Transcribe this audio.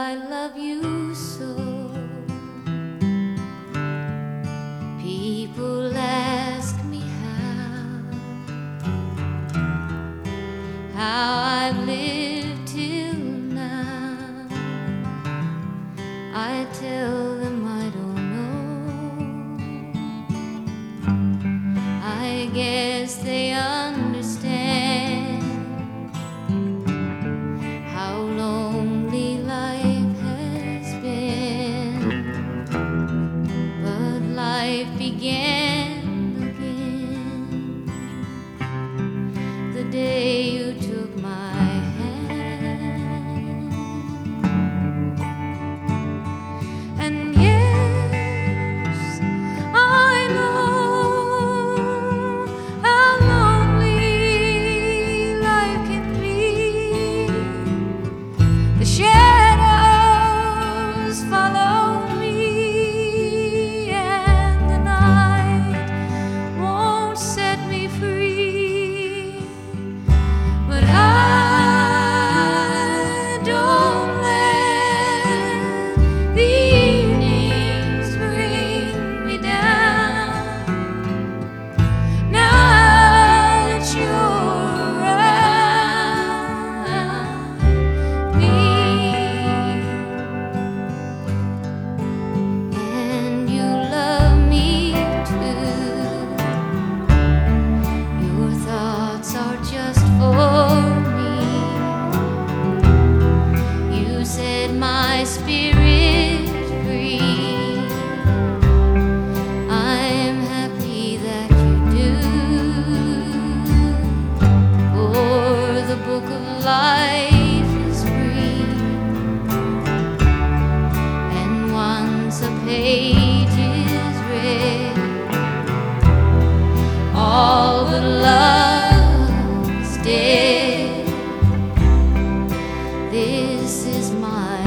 I love you so. People ask me how I've lived till now. I tell them I don't know. I guess they understand how lonely life has been. But life began again the day you took my hand. And yes, I know how lonely life can be. The shadows follow me, and the night won't set me free. But I don't let the evenings bring me down. Now that you're around me, and you love me too. Your thoughts are just for me. You set my spirit free. I'm happy that you do. For the book of life is free, and once a page is read, all but love's dead. This is my